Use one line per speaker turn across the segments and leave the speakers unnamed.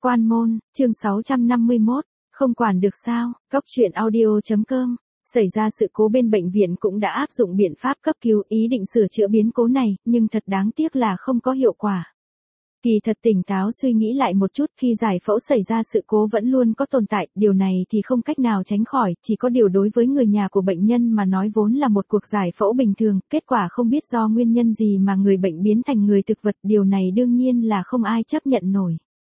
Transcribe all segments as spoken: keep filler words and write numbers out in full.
Quan môn, chương sáu trăm năm mươi mốt, không quản được sao, Cóc truyện audio.com. Xảy ra sự cố bên bệnh viện cũng đã áp dụng biện pháp cấp cứu ý định sửa chữa biến cố này, nhưng thật đáng tiếc là không có hiệu quả. Kỳ thật tỉnh táo suy nghĩ lại một chút, khi giải phẫu xảy ra sự cố vẫn luôn có tồn tại, điều này thì không cách nào tránh khỏi, chỉ có điều đối với người nhà của bệnh nhân mà nói vốn là một cuộc giải phẫu bình thường, kết quả không biết do nguyên nhân gì mà người bệnh biến thành người thực vật, điều này đương nhiên là không ai chấp nhận nổi.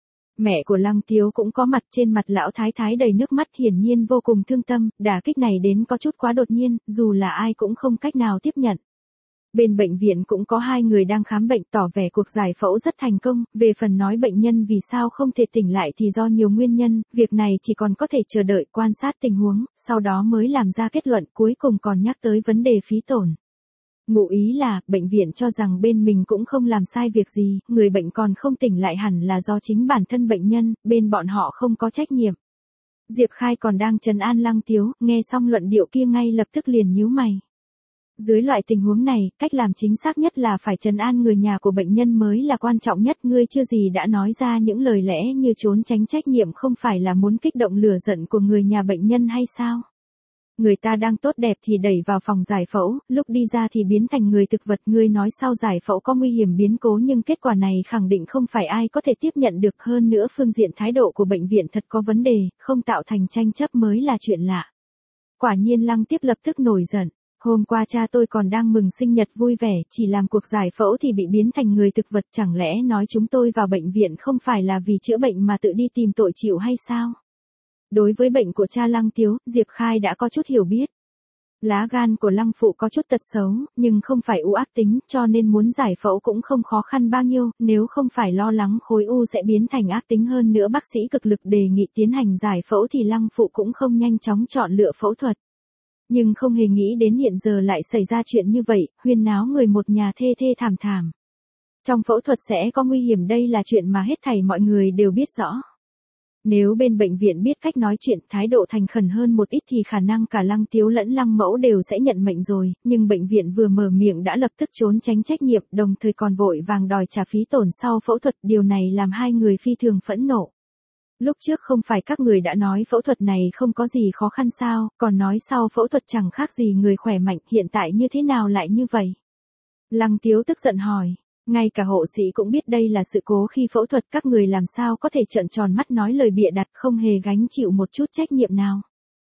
Mẹ của Lăng Tiếu cũng có mặt, trên mặt lão thái thái đầy nước mắt, hiển nhiên vô cùng thương tâm, đả kích này đến có chút quá đột nhiên, dù là ai cũng không cách nào tiếp nhận. Bên bệnh viện cũng có hai người đang khám bệnh tỏ vẻ cuộc giải phẫu rất thành công, về phần nói bệnh nhân vì sao không thể tỉnh lại thì do nhiều nguyên nhân, việc này chỉ còn có thể chờ đợi quan sát tình huống, sau đó mới làm ra kết luận, cuối cùng còn nhắc tới vấn đề phí tổn. Ngụ ý là, bệnh viện cho rằng bên mình cũng không làm sai việc gì, người bệnh còn không tỉnh lại hẳn là do chính bản thân bệnh nhân, bên bọn họ không có trách nhiệm. Diệp Khai còn đang trấn an Lăng Tiếu, nghe xong luận điệu kia ngay lập tức liền nhíu mày. Dưới loại tình huống này, cách làm chính xác nhất là phải trấn an người nhà của bệnh nhân mới là quan trọng nhất, ngươi chưa gì đã nói ra những lời lẽ như trốn tránh trách nhiệm, không phải là muốn kích động lửa giận của người nhà bệnh nhân hay sao? Người ta đang tốt đẹp thì đẩy vào phòng giải phẫu, lúc đi ra thì biến thành người thực vật, ngươi nói sau giải phẫu có nguy hiểm biến cố, nhưng kết quả này khẳng định không phải ai có thể tiếp nhận được, hơn nữa phương diện thái độ của bệnh viện thật có vấn đề, không tạo thành tranh chấp mới là chuyện lạ. Quả nhiên Lăng Tiếp lập tức nổi giận. Hôm qua cha tôi còn đang mừng sinh nhật vui vẻ, chỉ làm cuộc giải phẫu thì bị biến thành người thực vật, chẳng lẽ nói chúng tôi vào bệnh viện không phải là vì chữa bệnh mà tự đi tìm tội chịu hay sao? Đối với bệnh của cha Lăng Tiếu, Diệp Khai đã có chút hiểu biết. Lá gan của Lăng phụ có chút tật xấu, nhưng không phải u ác tính, cho nên muốn giải phẫu cũng không khó khăn bao nhiêu, nếu không phải lo lắng khối u sẽ biến thành ác tính, hơn nữa bác sĩ cực lực đề nghị tiến hành giải phẫu thì Lăng phụ cũng không nhanh chóng chọn lựa phẫu thuật. Nhưng không hề nghĩ đến hiện giờ lại xảy ra chuyện như vậy, huyên náo người một nhà thê thê thảm thảm. Trong phẫu thuật sẽ có nguy hiểm, đây là chuyện mà hết thảy mọi người đều biết rõ. Nếu bên bệnh viện biết cách nói chuyện, thái độ thành khẩn hơn một ít thì khả năng cả Lăng Tiếu lẫn Lăng Mẫu đều sẽ nhận mệnh rồi, nhưng bệnh viện vừa mở miệng đã lập tức trốn tránh trách nhiệm, đồng thời còn vội vàng đòi trả phí tổn sau phẫu thuật, điều này làm hai người phi thường phẫn nộ. Lúc trước không phải các người đã nói phẫu thuật này không có gì khó khăn sao, còn nói sau phẫu thuật chẳng khác gì người khỏe mạnh, hiện tại như thế nào lại như vậy? Lăng Tiếu tức giận hỏi, ngay cả hộ sĩ cũng biết đây là sự cố khi phẫu thuật, các người làm sao có thể trợn tròn mắt nói lời bịa đặt, không hề gánh chịu một chút trách nhiệm nào.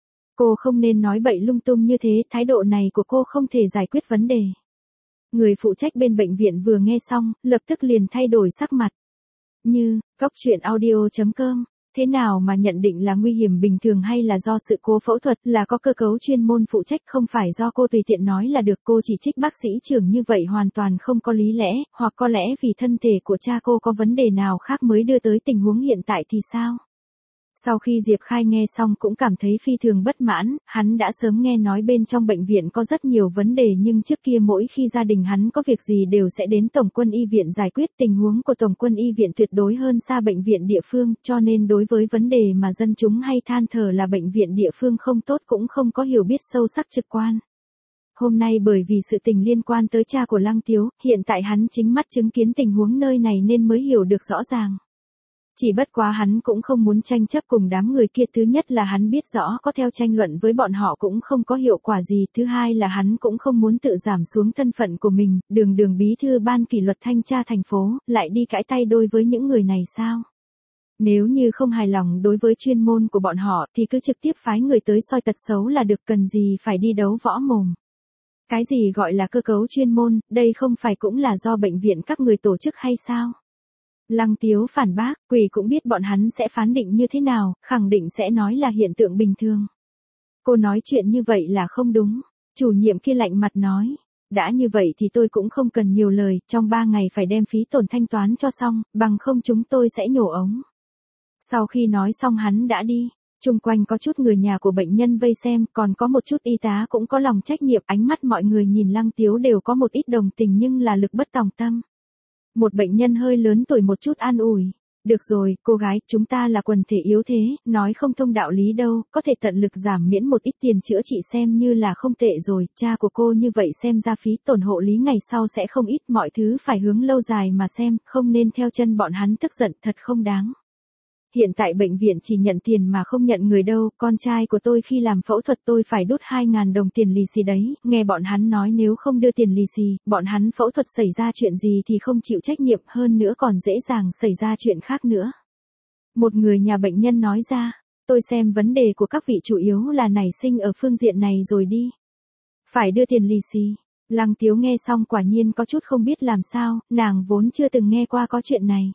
Cô không nên nói bậy lung tung như thế, thái độ này của cô không thể giải quyết vấn đề. Người phụ trách bên bệnh viện vừa nghe xong, lập tức liền thay đổi sắc mặt. Như, Cóc truyện audio.com. Thế nào mà nhận định là nguy hiểm bình thường hay là do sự cố phẫu thuật, là có cơ cấu chuyên môn phụ trách, không phải do cô tùy tiện nói là được. Cô chỉ trích bác sĩ trưởng như vậy hoàn toàn không có lý lẽ, hoặc có lẽ vì thân thể của cha cô có vấn đề nào khác mới đưa tới tình huống hiện tại thì sao? Sau khi Diệp Khai nghe xong cũng cảm thấy phi thường bất mãn, hắn đã sớm nghe nói bên trong bệnh viện có rất nhiều vấn đề, nhưng trước kia mỗi khi gia đình hắn có việc gì đều sẽ đến Tổng quân y viện giải quyết, tình huống của Tổng quân y viện tuyệt đối hơn xa bệnh viện địa phương, cho nên đối với vấn đề mà dân chúng hay than thở là bệnh viện địa phương không tốt cũng không có hiểu biết sâu sắc trực quan. Hôm nay bởi vì sự tình liên quan tới cha của Lăng Tiếu, hiện tại hắn chính mắt chứng kiến tình huống nơi này nên mới hiểu được rõ ràng. Chỉ bất quá hắn cũng không muốn tranh chấp cùng đám người kia, thứ nhất là hắn biết rõ có theo tranh luận với bọn họ cũng không có hiệu quả gì, thứ hai là hắn cũng không muốn tự giảm xuống thân phận của mình, đường đường bí thư ban kỷ luật thanh tra thành phố, lại đi cãi tay đôi với những người này sao? Nếu như không hài lòng đối với chuyên môn của bọn họ thì cứ trực tiếp phái người tới soi tật xấu là được, cần gì phải đi đấu võ mồm. Cái gì gọi là cơ cấu chuyên môn, đây không phải cũng là do bệnh viện các người tổ chức hay sao? Lăng Tiếu phản bác, quỷ cũng biết bọn hắn sẽ phán định như thế nào, khẳng định sẽ nói là hiện tượng bình thường. Cô nói chuyện như vậy là không đúng. Chủ nhiệm kia lạnh mặt nói, đã như vậy thì tôi cũng không cần nhiều lời, trong ba ngày phải đem phí tổn thanh toán cho xong, bằng không chúng tôi sẽ nhổ ống. Sau khi nói xong hắn đã đi, chung quanh có chút người nhà của bệnh nhân vây xem, còn có một chút y tá cũng có lòng trách nhiệm, ánh mắt mọi người nhìn Lăng Tiếu đều có một ít đồng tình nhưng là lực bất tòng tâm. Một bệnh nhân hơi lớn tuổi một chút an ủi, được rồi, cô gái, chúng ta là quần thể yếu thế, nói không thông đạo lý đâu, có thể tận lực giảm miễn một ít tiền chữa trị xem như là không tệ rồi, cha của cô như vậy xem ra phí tổn hộ lý ngày sau sẽ không ít, mọi thứ phải hướng lâu dài mà xem, không nên theo chân bọn hắn tức giận, thật không đáng. Hiện tại bệnh viện chỉ nhận tiền mà không nhận người đâu, con trai của tôi khi làm phẫu thuật tôi phải đút hai ngàn đồng tiền lì xì đấy, nghe bọn hắn nói nếu không đưa tiền lì xì, bọn hắn phẫu thuật xảy ra chuyện gì thì không chịu trách nhiệm, hơn nữa còn dễ dàng xảy ra chuyện khác nữa. Một người nhà bệnh nhân nói ra, tôi xem vấn đề của các vị chủ yếu là nảy sinh ở phương diện này rồi đi. Phải đưa tiền lì xì. Lăng Tiếu nghe xong quả nhiên có chút không biết làm sao, nàng vốn chưa từng nghe qua có chuyện này.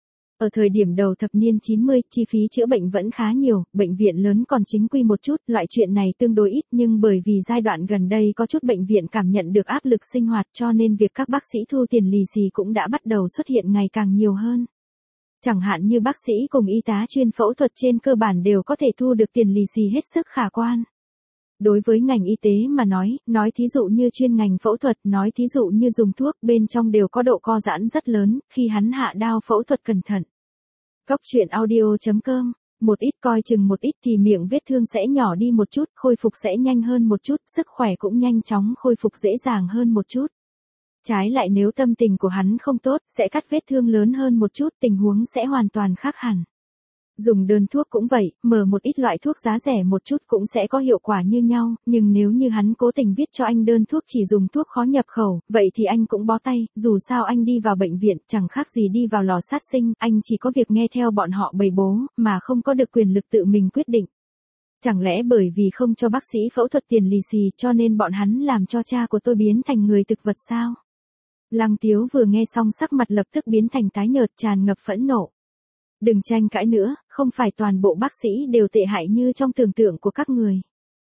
Ở thời điểm đầu thập niên chín mươi, chi phí chữa bệnh vẫn khá nhiều, bệnh viện lớn còn chính quy một chút, loại chuyện này tương đối ít, nhưng bởi vì giai đoạn gần đây có chút bệnh viện cảm nhận được áp lực sinh hoạt cho nên việc các bác sĩ thu tiền lì xì cũng đã bắt đầu xuất hiện ngày càng nhiều hơn. Chẳng hạn như bác sĩ cùng y tá chuyên phẫu thuật trên cơ bản đều có thể thu được tiền lì xì hết sức khả quan. Đối với ngành y tế mà nói, nói thí dụ như chuyên ngành phẫu thuật, nói thí dụ như dùng thuốc, bên trong đều có độ co giãn rất lớn, khi hắn hạ đao phẫu thuật cẩn thận. Cóc truyện audio chấm com, một ít coi chừng một ít thì miệng vết thương sẽ nhỏ đi một chút, khôi phục sẽ nhanh hơn một chút, sức khỏe cũng nhanh chóng khôi phục dễ dàng hơn một chút. Trái lại nếu tâm tình của hắn không tốt, sẽ cắt vết thương lớn hơn một chút, tình huống sẽ hoàn toàn khác hẳn. Dùng đơn thuốc cũng vậy, mở một ít loại thuốc giá rẻ một chút cũng sẽ có hiệu quả như nhau, nhưng nếu như hắn cố tình viết cho anh đơn thuốc chỉ dùng thuốc khó nhập khẩu, vậy thì anh cũng bó tay, dù sao anh đi vào bệnh viện chẳng khác gì đi vào lò sát sinh, anh chỉ có việc nghe theo bọn họ bày bố, mà không có được quyền lực tự mình quyết định. Chẳng lẽ bởi vì không cho bác sĩ phẫu thuật tiền lì xì cho nên bọn hắn làm cho cha của tôi biến thành người thực vật sao? Lăng Tiếu vừa nghe xong sắc mặt lập tức biến thành tái nhợt tràn ngập phẫn nộ. Đừng tranh cãi nữa, không phải toàn bộ bác sĩ đều tệ hại như trong tưởng tượng của các người.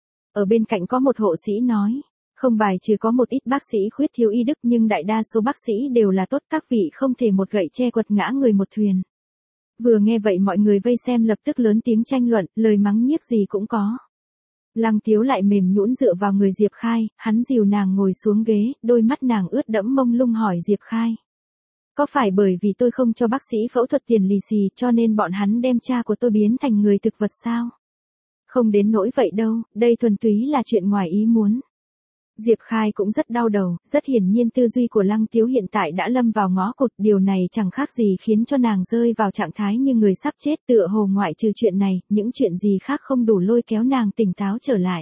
Ở bên cạnh có một hộ sĩ nói, không bài trừ có một ít bác sĩ khuyết thiếu y đức nhưng đại đa số bác sĩ đều là tốt, các vị không thể một gậy che quật ngã người một thuyền. Vừa nghe vậy mọi người vây xem lập tức lớn tiếng tranh luận, lời mắng nhiếc gì cũng có. Lăng Tiếu lại mềm nhũn dựa vào người Diệp Khai, hắn dìu nàng ngồi xuống ghế, đôi mắt nàng ướt đẫm mông lung hỏi Diệp Khai. Có phải bởi vì tôi không cho bác sĩ phẫu thuật tiền lì xì cho nên bọn hắn đem cha của tôi biến thành người thực vật sao? Không đến nỗi vậy đâu, đây thuần túy là chuyện ngoài ý muốn. Diệp Khai cũng rất đau đầu, rất hiển nhiên tư duy của Lăng Tiếu hiện tại đã lâm vào ngõ cụt, điều này chẳng khác gì khiến cho nàng rơi vào trạng thái như người sắp chết, tựa hồ ngoại trừ chuyện này, những chuyện gì khác không đủ lôi kéo nàng tỉnh táo trở lại.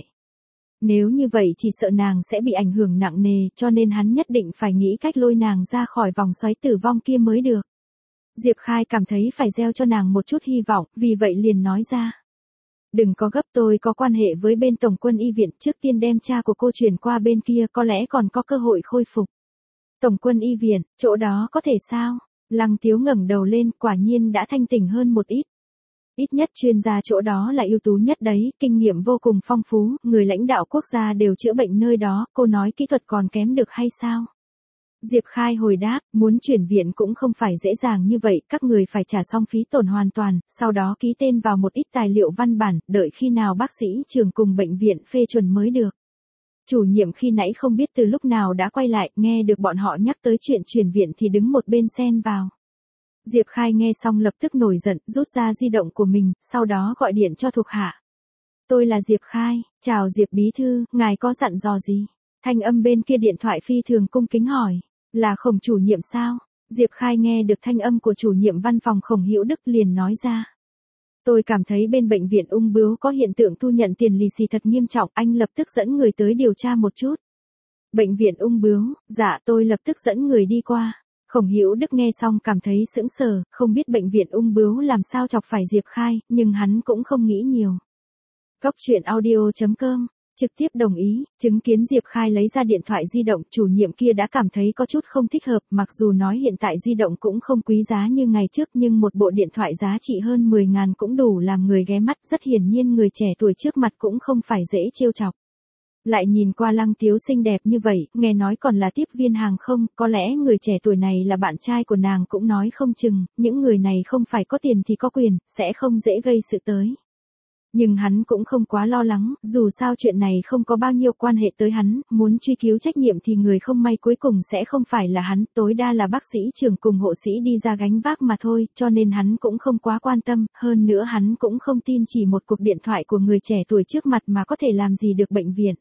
Nếu như vậy chỉ sợ nàng sẽ bị ảnh hưởng nặng nề, cho nên hắn nhất định phải nghĩ cách lôi nàng ra khỏi vòng xoáy tử vong kia mới được. Diệp Khai cảm thấy phải gieo cho nàng một chút hy vọng, vì vậy liền nói ra. Đừng có gấp, tôi có quan hệ với bên Tổng quân y viện, trước tiên đem cha của cô chuyển qua bên kia có lẽ còn có cơ hội khôi phục. Tổng quân y viện, chỗ đó có thể sao? Lăng Tiếu ngẩng đầu lên, quả nhiên đã thanh tỉnh hơn một ít. Ít nhất chuyên gia chỗ đó là ưu tú nhất đấy, kinh nghiệm vô cùng phong phú, người lãnh đạo quốc gia đều chữa bệnh nơi đó, cô nói kỹ thuật còn kém được hay sao? Diệp Khai hồi đáp, muốn chuyển viện cũng không phải dễ dàng như vậy, các người phải trả xong phí tổn hoàn toàn, sau đó ký tên vào một ít tài liệu văn bản, đợi khi nào bác sĩ trường cùng bệnh viện phê chuẩn mới được. Chủ nhiệm khi nãy không biết từ lúc nào đã quay lại, nghe được bọn họ nhắc tới chuyện chuyển viện thì đứng một bên xen vào. Diệp Khai nghe xong lập tức nổi giận, rút ra di động của mình, sau đó gọi điện cho thuộc hạ. Tôi là Diệp Khai, chào Diệp bí thư, ngài có dặn dò gì? Thanh âm bên kia điện thoại phi thường cung kính hỏi, là Khổng chủ nhiệm sao? Diệp Khai nghe được thanh âm của chủ nhiệm văn phòng Khổng Hữu Đức liền nói ra. Tôi cảm thấy bên bệnh viện ung bướu có hiện tượng thu nhận tiền lì xì thật nghiêm trọng, anh lập tức dẫn người tới điều tra một chút. Bệnh viện ung bướu, dạ tôi lập tức dẫn người đi qua. Khổng Hữu Đức nghe xong cảm thấy sững sờ, không biết bệnh viện ung bướu làm sao chọc phải Diệp Khai, nhưng hắn cũng không nghĩ nhiều. Cóc truyện audio chấm com, trực tiếp đồng ý, chứng kiến Diệp Khai lấy ra điện thoại di động, chủ nhiệm kia đã cảm thấy có chút không thích hợp, mặc dù nói hiện tại di động cũng không quý giá như ngày trước nhưng một bộ điện thoại giá trị hơn mười ngàn cũng đủ làm người ghé mắt, rất hiển nhiên người trẻ tuổi trước mặt cũng không phải dễ trêu chọc. Lại nhìn qua Lăng Tiếu xinh đẹp như vậy, nghe nói còn là tiếp viên hàng không, có lẽ người trẻ tuổi này là bạn trai của nàng cũng nói không chừng, những người này không phải có tiền thì có quyền, sẽ không dễ gây sự tới. Nhưng hắn cũng không quá lo lắng, dù sao chuyện này không có bao nhiêu quan hệ tới hắn, muốn truy cứu trách nhiệm thì người không may cuối cùng sẽ không phải là hắn, tối đa là bác sĩ trưởng cùng hộ sĩ đi ra gánh vác mà thôi, cho nên hắn cũng không quá quan tâm, hơn nữa hắn cũng không tin chỉ một cuộc điện thoại của người trẻ tuổi trước mặt mà có thể làm gì được bệnh viện.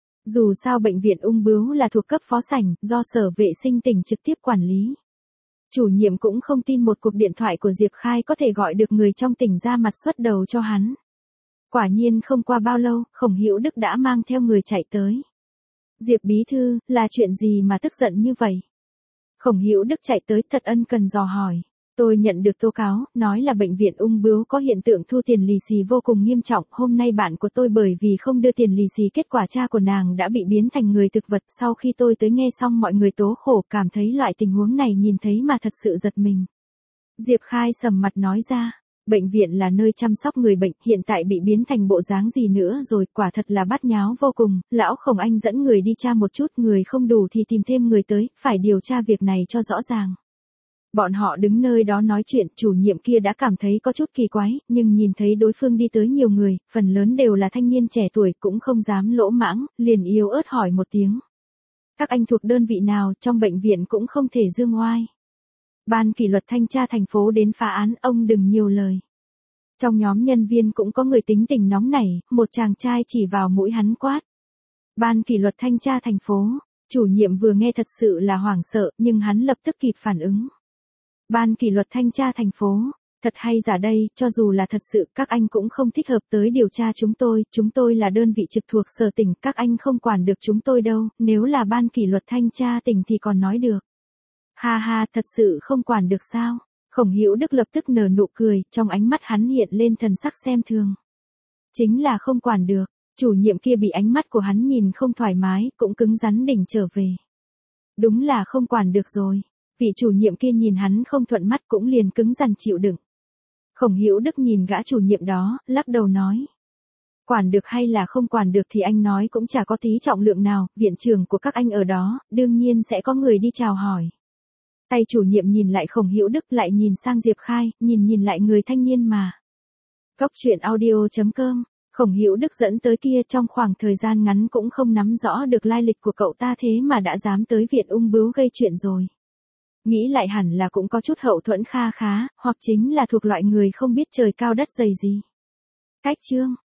Dù sao bệnh viện ung bướu là thuộc cấp phó sảnh, do sở vệ sinh tỉnh trực tiếp quản lý. Chủ nhiệm cũng không tin một cuộc điện thoại của Diệp Khai có thể gọi được người trong tỉnh ra mặt xuất đầu cho hắn. Quả nhiên không qua bao lâu, Khổng Hữu Đức đã mang theo người chạy tới. Diệp bí thư, là chuyện gì mà tức giận như vậy? Khổng Hữu Đức chạy tới thật ân cần dò hỏi. Tôi nhận được tố cáo, nói là bệnh viện ung bướu có hiện tượng thu tiền lì xì vô cùng nghiêm trọng. Hôm nay bạn của tôi bởi vì không đưa tiền lì xì, kết quả cha của nàng đã bị biến thành người thực vật. Sau khi tôi tới nghe xong mọi người tố khổ, cảm thấy loại tình huống này nhìn thấy mà thật sự giật mình. Diệp Khai sầm mặt nói ra. Bệnh viện là nơi chăm sóc người bệnh, hiện tại bị biến thành bộ dáng gì nữa rồi, quả thật là bát nháo vô cùng. Lão Khổng anh dẫn người đi tra một chút, người không đủ thì tìm thêm người tới, phải điều tra việc này cho rõ ràng. Bọn họ đứng nơi đó nói chuyện, chủ nhiệm kia đã cảm thấy có chút kỳ quái, nhưng nhìn thấy đối phương đi tới nhiều người, phần lớn đều là thanh niên trẻ tuổi, cũng không dám lỗ mãng, liền yếu ớt hỏi một tiếng. Các anh thuộc đơn vị nào, trong bệnh viện cũng không thể dương oai. Ban kỷ luật thanh tra thành phố đến phá án, ông đừng nhiều lời. Trong nhóm nhân viên cũng có người tính tình nóng nảy, một chàng trai chỉ vào mũi hắn quát. Ban kỷ luật thanh tra thành phố, chủ nhiệm vừa nghe thật sự là hoảng sợ, nhưng hắn lập tức kịp phản ứng. Ban kỷ luật thanh tra thành phố, thật hay giả đây, cho dù là thật sự, các anh cũng không thích hợp tới điều tra chúng tôi, chúng tôi là đơn vị trực thuộc sở tỉnh, các anh không quản được chúng tôi đâu, nếu là ban kỷ luật thanh tra tỉnh thì còn nói được. Ha ha, thật sự không quản được sao? Khổng Hữu Đức lập tức nở nụ cười, trong ánh mắt hắn hiện lên thần sắc xem thường. Chính là không quản được, chủ nhiệm kia bị ánh mắt của hắn nhìn không thoải mái, cũng cứng rắn đỉnh trở về. Đúng là không quản được rồi. Vị chủ nhiệm kia nhìn hắn không thuận mắt cũng liền cứng rắn chịu đựng. Khổng Hữu Đức nhìn gã chủ nhiệm đó, lắc đầu nói. Quản được hay là không quản được thì anh nói cũng chả có tí trọng lượng nào, viện trưởng của các anh ở đó, đương nhiên sẽ có người đi chào hỏi. Tay chủ nhiệm nhìn lại Khổng Hữu Đức, lại nhìn sang Diệp Khai, nhìn nhìn lại người thanh niên mà. Cốc truyện audio chấm com, Khổng Hữu Đức dẫn tới kia trong khoảng thời gian ngắn cũng không nắm rõ được lai lịch của cậu ta, thế mà đã dám tới viện ung bướu gây chuyện rồi. Nghĩ lại hẳn là cũng có chút hậu thuẫn kha khá, hoặc chính là thuộc loại người không biết trời cao đất dày gì. Cách chương